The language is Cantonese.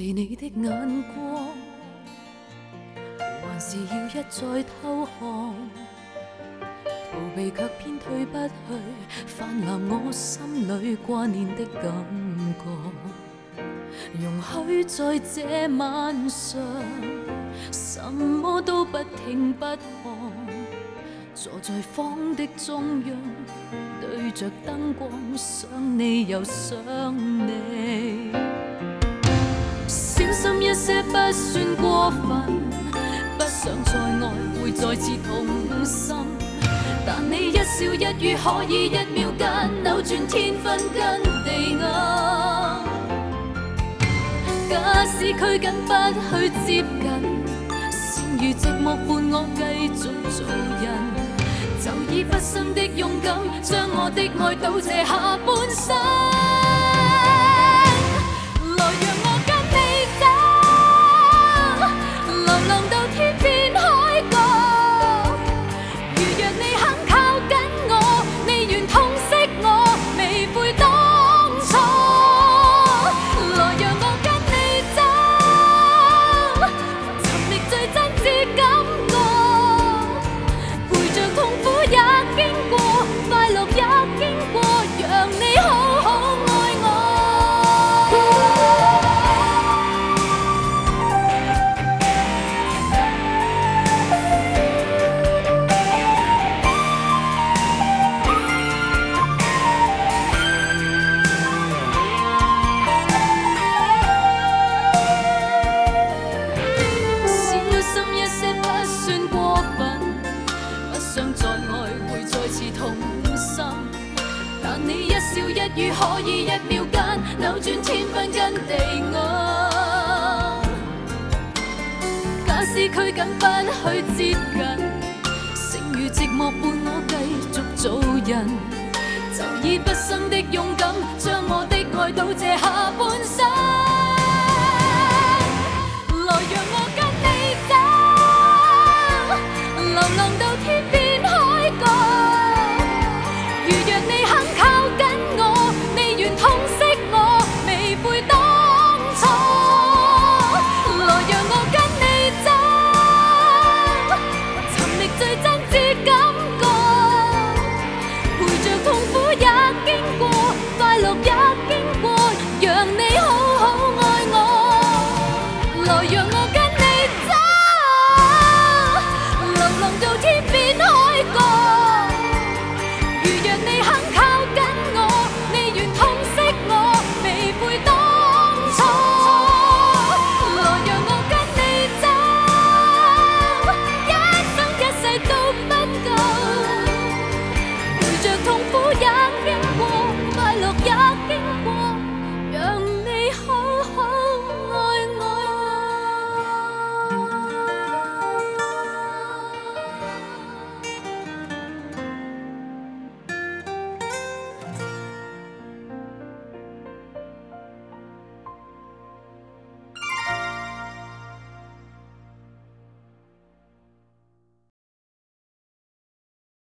你的眼光，還是要一再偷看，逃避卻偏退不去，泛濫我心裏掛念的感覺。容許在這晚上，什麼都不聽不看，坐在房的中央，對着燈光，想你又想你。小心一些不算過分，不想再愛會再次痛心，但你一笑一語可以一秒間扭轉天昏跟地暗。假使拘謹不去接近，善如寂寞伴我繼續做人，就以不生的勇敢，將我的愛倒瀉下半生。來讓我跟你走，流浪到天邊海角。如若你肯靠緊我，你願痛惜我，未悔當初。來讓我跟你走，尋覓最真摯感覺，陪着痛苦也經過，快樂也經過，讓你好好愛我。小心一些不算過分，不想再愛會再次痛心，但你一笑一語可以一秒間扭轉天昏跟地暗。假使拘謹不去接近，誠如寂寞伴我繼續做人，就以不生的勇敢，將我的愛倒瀉下半生。